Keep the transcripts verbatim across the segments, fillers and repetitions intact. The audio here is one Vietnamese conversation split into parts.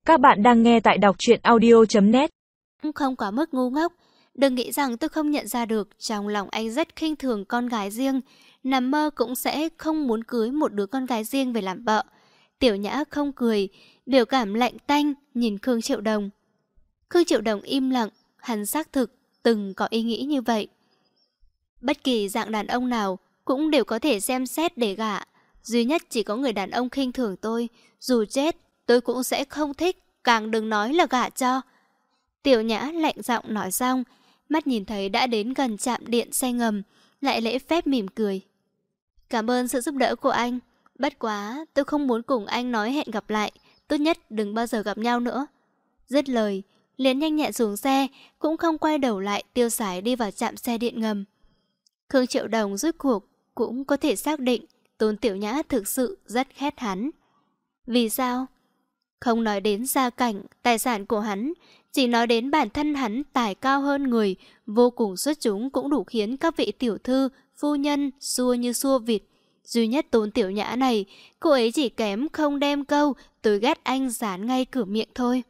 Các bạn đang nghe tại đọc truyện audio chấm net. Không quá mức ngu ngốc. Đừng nghĩ rằng tôi không nhận ra được trong lòng anh rất khinh thường con gái riêng. Nằm mơ cũng sẽ không muốn cưới một đứa con gái riêng về làm vợ. Tiểu Nhã không cười, biểu cảm lạnh tanh nhìn Khương Triệu Đồng. Khương Triệu Đồng im lặng, hắn xác thực từng có ý nghĩ như vậy. Bất kỳ dạng đàn ông nào cũng đều có thể xem xét để gả. Duy nhất chỉ có người đàn ông khinh thường tôi. Dù chết tôi cũng sẽ không thích, càng đừng nói là gả cho. Tiểu Nhã lạnh giọng nói xong, mắt nhìn thấy đã đến gần trạm điện xe ngầm, lại lễ phép mỉm cười. Cảm ơn sự giúp đỡ của anh. Bất quá tôi không muốn cùng anh nói hẹn gặp lại, tốt nhất đừng bao giờ gặp nhau nữa. Dứt lời, liền nhanh nhẹn xuống xe, cũng không quay đầu lại, tiêu sái đi vào trạm xe điện ngầm. Khương Triệu Đồng rốt cuộc cũng có thể xác định Tôn Tiểu Nhã thực sự rất ghét hắn. Vì sao? Không nói đến gia cảnh, tài sản của hắn, chỉ nói đến bản thân hắn tài cao hơn người, vô cùng xuất chúng cũng đủ khiến các vị tiểu thư, phu nhân xua như xua vịt. Duy nhất Tôn Tiểu Nhã này, cô ấy chỉ kém không đem câu tôi ghét anh dán ngay cửa miệng thôi.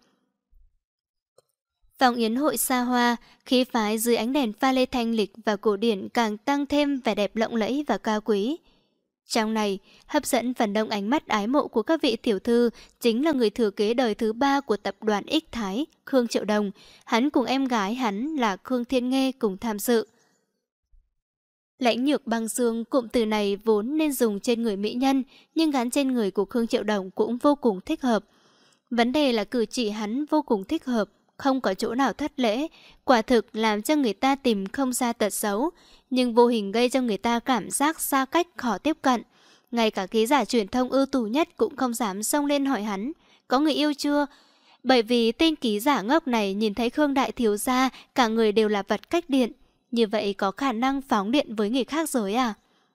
Phòng yến hội xa hoa, khí phái dưới ánh đèn pha lê thanh lịch và cổ điển càng tăng thêm vẻ đẹp lộng lẫy và cao quý. Trong này, hấp dẫn phần đông ánh mắt ái mộ của các vị tiểu thư chính là người thừa kế đời thứ ba của tập đoàn Ích Thái, Khương Triệu Đồng. Hắn cùng em gái hắn là Khương Thiên Nghê cùng tham dự. Lãnh nhược băng xương, cụm từ này vốn nên dùng trên người mỹ nhân, nhưng gắn trên người của Khương Triệu Đồng cũng vô cùng thích hợp. Vấn đề là cử chỉ hắn vô cùng thích hợp, không có chỗ nào thất lễ, quả thực làm cho người ta tìm không ra tật xấu, nhưng vô hình gây cho người ta cảm giác xa cách khó tiếp cận. Ngay cả ký giả truyền thông ưu tú nhất cũng không dám xông lên hỏi hắn có người yêu chưa, bởi vì tên ký giả ngốc này nhìn thấy Khương đại thiếu gia cả người đều là vật cách điện, như vậy có khả năng phóng điện với người khác rồi à?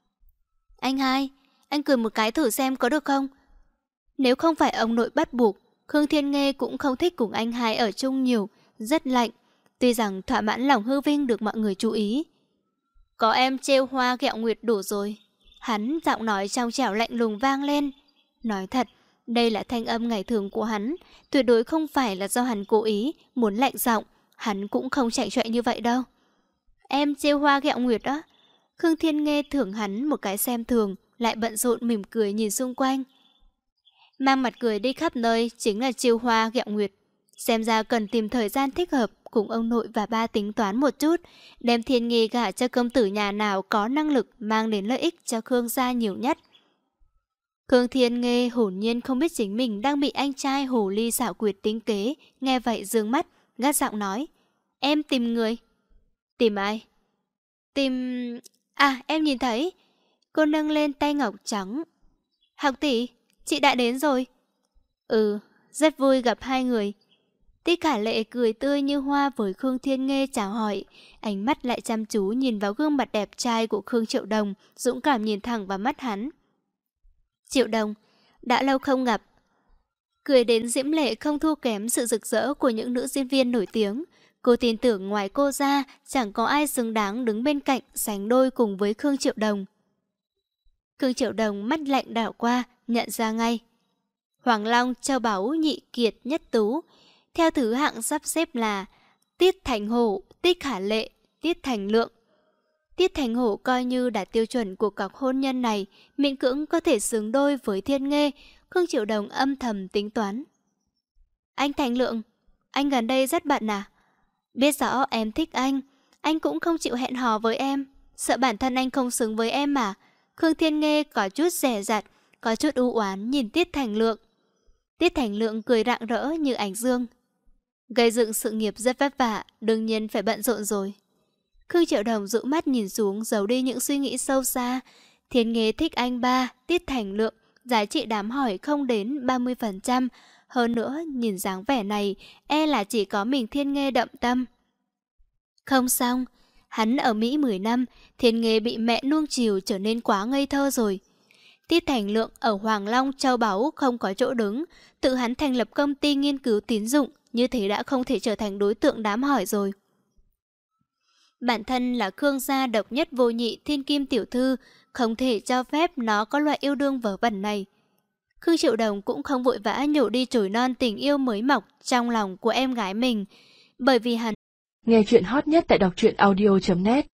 Anh hai, anh cười một cái thử xem có được không? Nếu không phải ông nội bắt buộc, Khương Thiên Nghê cũng không thích cùng anh hai ở chung nhiều, rất lạnh. Tuy rằng thỏa mãn lòng hư vinh được mọi người chú ý. Có em trêu hoa ghẹo nguyệt đủ rồi. Hắn giọng nói trong trẻo lạnh lùng vang lên. Nói thật, đây là thanh âm ngày thường của hắn, tuyệt đối không phải là do hắn cố ý, muốn lạnh giọng, hắn cũng không chạy chạy như vậy đâu. Em trêu hoa ghẹo nguyệt á? Khương Thiên Nghê thưởng hắn một cái xem thường, lại bận rộn mỉm cười nhìn xung quanh. Mang mặt cười đi khắp nơi chính là chiêu hoa ghẹo nguyệt. Xem ra cần tìm thời gian thích hợp cùng ông nội và ba tính toán một chút, đem Thiên Nghê gả cho công tử nhà nào có năng lực mang đến lợi ích cho Khương gia nhiều nhất. Khương Thiên Nghê hồn nhiên không biết chính mình đang bị anh trai hồ ly xảo quyệt tính kế, nghe vậy dương mắt, gắt giọng nói. Em tìm người. Tìm ai? Tìm... À, em nhìn thấy. Cô nâng lên tay ngọc trắng. Học tỷ, chị đã đến rồi. Ừ, rất vui gặp hai người. Tiết Khả Lệ cười tươi như hoa với Khương Thiên Nghê chào hỏi, ánh mắt lại chăm chú nhìn vào gương mặt đẹp trai của Khương Triệu Đồng, dũng cảm nhìn thẳng vào mắt hắn. Triệu Đồng, đã lâu không gặp. Cười đến diễm lệ không thua kém sự rực rỡ của những nữ diễn viên nổi tiếng. Cô tin tưởng ngoài cô ra, chẳng có ai xứng đáng đứng bên cạnh sánh đôi cùng với Khương Triệu Đồng. Khương Triệu Đồng mắt lạnh đảo qua, nhận ra ngay. Hoàng Long, Châu Báu, Nhị Kiệt, Nhất Tú. Theo thứ hạng sắp xếp là Tiết Thành Hổ, Tiết Khả Lệ, Tiết Thành Lượng. Tiết Thành Hổ coi như đạt tiêu chuẩn của cặp hôn nhân này, miễn cưỡng có thể xứng đôi với Thiên Nghê. Khương Triệu Đồng âm thầm tính toán. Anh Thành Lượng, anh gần đây rất bận à? Biết rõ em thích anh, anh cũng không chịu hẹn hò với em, sợ bản thân anh không xứng với em mà. Khương Thiên Nghê có chút dè dặt, có chút u oán nhìn Tiết Thành Lượng. Tiết Thành Lượng cười rạng rỡ như ánh dương. Gây dựng sự nghiệp rất vất vả, đương nhiên phải bận rộn rồi. Khương Triệu Đồng dụ mắt nhìn xuống, giấu đi những suy nghĩ sâu xa. Thiên Nghê thích anh ba, Tiết Thành Lượng, giá trị đám hỏi không đến ba mươi phần trăm. Hơn nữa, nhìn dáng vẻ này, e là chỉ có mình Thiên Nghê đậm tâm. Không xong, hắn ở Mỹ mười năm, Thiên Nghê bị mẹ nuông chiều trở nên quá ngây thơ rồi. Tiết Thành Lượng ở Hoàng Long, Châu Báu không có chỗ đứng, tự hắn thành lập công ty nghiên cứu tín dụng, như thế đã không thể trở thành đối tượng đám hỏi rồi. Bản thân là Khương gia độc nhất vô nhị thiên kim tiểu thư, không thể cho phép nó có loại yêu đương vớ vẩn này. Khương Triệu Đồng cũng không vội vã nhổ đi chồi non tình yêu mới mọc trong lòng của em gái mình, bởi vì hắn nghe chuyện hot nhất tại đọc truyện audio chấm net.